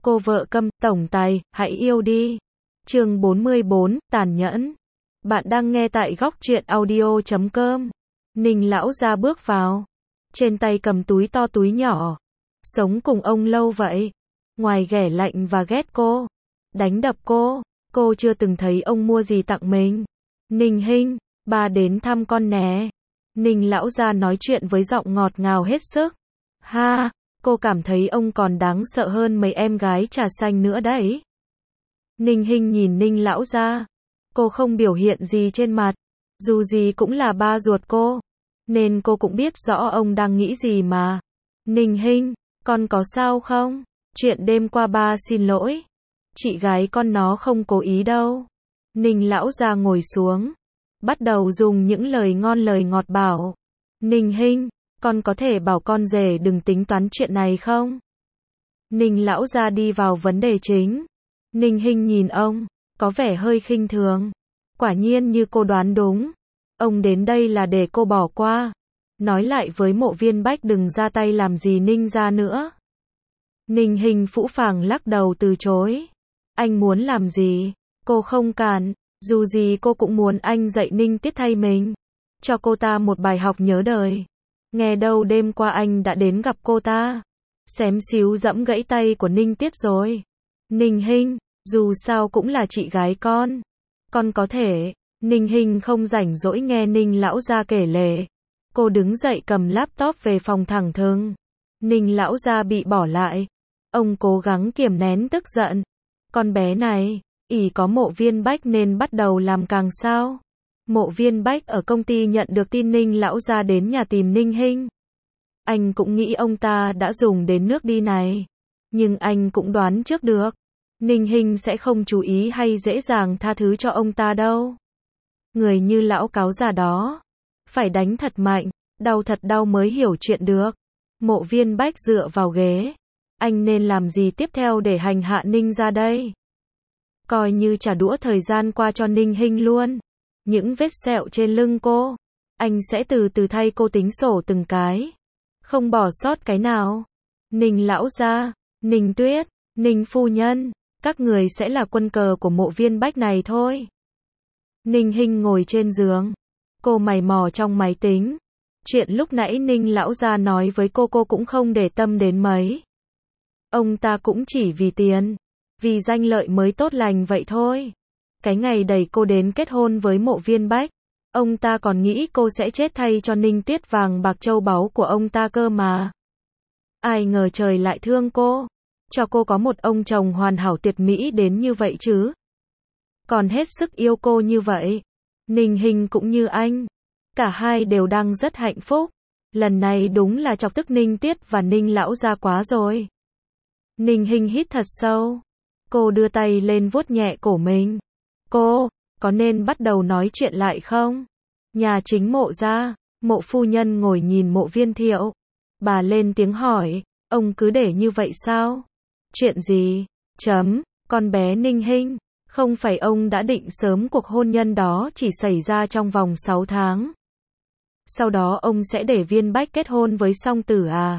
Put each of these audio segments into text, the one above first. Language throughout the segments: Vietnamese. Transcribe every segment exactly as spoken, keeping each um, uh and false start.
Cô vợ câm, tổng tài, hãy yêu đi. Chương bốn mươi bốn, tàn nhẫn. Bạn đang nghe tại góc truyện audio chấm com. Ninh lão gia bước vào. Trên tay cầm túi to túi nhỏ. Sống cùng ông lâu vậy. Ngoài ghẻ lạnh và ghét cô, đánh đập cô, cô chưa từng thấy ông mua gì tặng mình. Ninh Hinh, ba đến thăm con nè. Ninh lão gia nói chuyện với giọng ngọt ngào hết sức. Ha, cô cảm thấy ông còn đáng sợ hơn mấy em gái trà xanh nữa đấy. Ninh Hinh nhìn Ninh lão gia. Cô không biểu hiện gì trên mặt. Dù gì cũng là ba ruột cô, nên cô cũng biết rõ ông đang nghĩ gì mà. Ninh Hinh, con có sao không? Chuyện đêm qua ba xin lỗi. Chị gái con nó không cố ý đâu. Ninh lão gia ngồi xuống, bắt đầu dùng những lời ngon lời ngọt bảo. Ninh Hinh, con có thể bảo con rể đừng tính toán chuyện này không? Ninh lão gia đi vào vấn đề chính. Ninh Hinh nhìn ông, có vẻ hơi khinh thường. Quả nhiên như cô đoán đúng. Ông đến đây là để cô bỏ qua. Nói lại với Mộ Viên Bách đừng ra tay làm gì Ninh gia nữa. Ninh Hinh phũ phàng lắc đầu từ chối. Anh muốn làm gì? Cô không cản. Dù gì cô cũng muốn anh dạy Ninh Tiết thay mình. Cho cô ta một bài học nhớ đời. Nghe đâu đêm qua anh đã đến gặp cô ta. Xém xíu dẫm gãy tay của Ninh Tiết rồi. Ninh Hinh, dù sao cũng là chị gái con. Con có thể. Ninh Hinh không rảnh rỗi nghe Ninh lão gia kể lể. Cô đứng dậy cầm laptop về phòng thẳng thừng. Ninh lão gia bị bỏ lại. Ông cố gắng kiềm nén tức giận. Con bé này, ỷ có Mộ Viên Bách nên bắt đầu làm càng sao. Mộ Viên Bách ở công ty nhận được tin Ninh lão gia đến nhà tìm Ninh Hinh. Anh cũng nghĩ ông ta đã dùng đến nước đi này. Nhưng anh cũng đoán trước được. Ninh Hinh sẽ không chú ý hay dễ dàng tha thứ cho ông ta đâu. Người như lão cáo già đó, phải đánh thật mạnh, đau thật đau mới hiểu chuyện được. Mộ Viên Bách dựa vào ghế. Anh nên làm gì tiếp theo để hành hạ Ninh ra đây? Coi như trả đũa thời gian qua cho Ninh Hinh luôn. Những vết sẹo trên lưng cô, anh sẽ từ từ thay cô tính sổ từng cái. Không bỏ sót cái nào. Ninh lão gia, Ninh Tuyết, Ninh phu nhân, các người sẽ là quân cờ của Mộ Viên Bách này thôi. Ninh Hinh ngồi trên giường. Cô mày mò trong máy tính. Chuyện lúc nãy Ninh lão gia nói với cô cô cũng không để tâm đến mấy. Ông ta cũng chỉ vì tiền, vì danh lợi mới tốt lành vậy thôi. Cái ngày đẩy cô đến kết hôn với Mộ Viên Bách, ông ta còn nghĩ cô sẽ chết thay cho Ninh Tuyết vàng bạc châu báu của ông ta cơ mà. Ai ngờ trời lại thương cô, cho cô có một ông chồng hoàn hảo tuyệt mỹ đến như vậy chứ. Còn hết sức yêu cô như vậy. Ninh Hinh cũng như anh. Cả hai đều đang rất hạnh phúc. Lần này đúng là chọc tức Ninh Tiết và Ninh lão gia quá rồi. Ninh Hinh hít thật sâu. Cô đưa tay lên vuốt nhẹ cổ mình. Cô, có nên bắt đầu nói chuyện lại không? Nhà chính Mộ gia, Mộ phu nhân ngồi nhìn Mộ Viên Thiệu. Bà lên tiếng hỏi, ông cứ để như vậy sao? Chuyện gì? Chấm, con bé Ninh Hinh. Không phải ông đã định sớm cuộc hôn nhân đó chỉ xảy ra trong vòng sáu tháng. Sau đó ông sẽ để Viên Bách kết hôn với song tử à?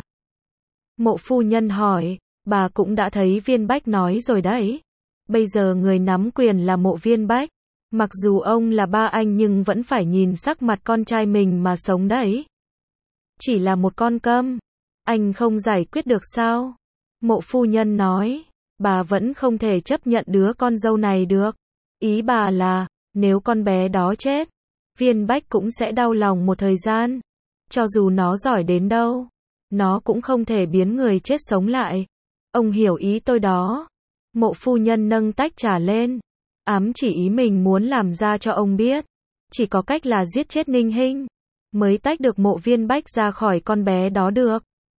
Mộ phu nhân hỏi, bà cũng đã thấy Viên Bách nói rồi đấy. Bây giờ người nắm quyền là Mộ Viên Bách. Mặc dù ông là ba anh nhưng vẫn phải nhìn sắc mặt con trai mình mà sống đấy. Chỉ là một con câm. Anh không giải quyết được sao? Mộ phu nhân nói. Bà vẫn không thể chấp nhận đứa con dâu này được. Ý bà là, nếu con bé đó chết, Viên Bách cũng sẽ đau lòng một thời gian. Cho dù nó giỏi đến đâu, nó cũng không thể biến người chết sống lại. Ông hiểu ý tôi đó. Mộ phu nhân nâng tách trà lên. Ám chỉ ý mình muốn làm ra cho ông biết. Chỉ có cách là giết chết Ninh Hinh, mới tách được Mộ Viên Bách ra khỏi con bé đó được.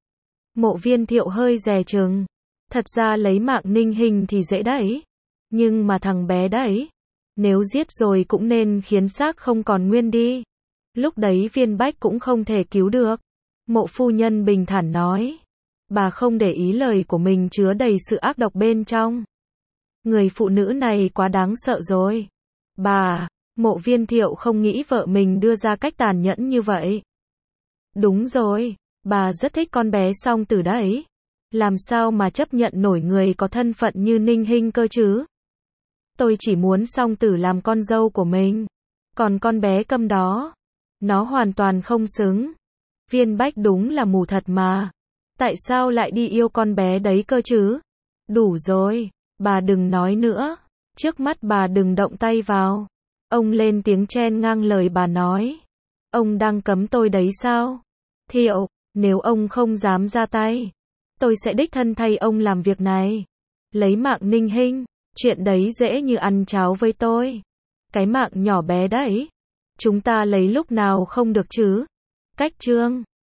Mộ Viên Thiệu hơi dè chừng. Thật ra lấy mạng Ninh Hinh thì dễ đấy. Nhưng mà thằng bé đấy, nếu giết rồi cũng nên khiến xác không còn nguyên đi. Lúc đấy Viên Bách cũng không thể cứu được. Mộ phu nhân bình thản nói. Bà không để ý lời của mình chứa đầy sự ác độc bên trong. Người phụ nữ này quá đáng sợ rồi. Bà, Mộ Viên Thiệu không nghĩ vợ mình đưa ra cách tàn nhẫn như vậy. Đúng rồi, bà rất thích con bé song tử đấy. Làm sao mà chấp nhận nổi người có thân phận như Ninh Hinh cơ chứ? Tôi chỉ muốn Song Tử làm con dâu của mình. Còn con bé Câm đó, nó hoàn toàn không xứng. Viên Bách đúng là mù thật mà. Tại sao lại đi yêu con bé đấy cơ chứ? Đủ rồi, bà đừng nói nữa. Trước mắt bà đừng động tay vào. Ông lên tiếng chen ngang lời bà nói. Ông đang cấm tôi đấy sao? Thiệu, nếu ông không dám ra tay, tôi sẽ đích thân thay ông làm việc này. Lấy mạng Ninh Hinh, chuyện đấy dễ như ăn cháo với tôi. Cái mạng nhỏ bé đấy, chúng ta lấy lúc nào không được chứ? Cách chương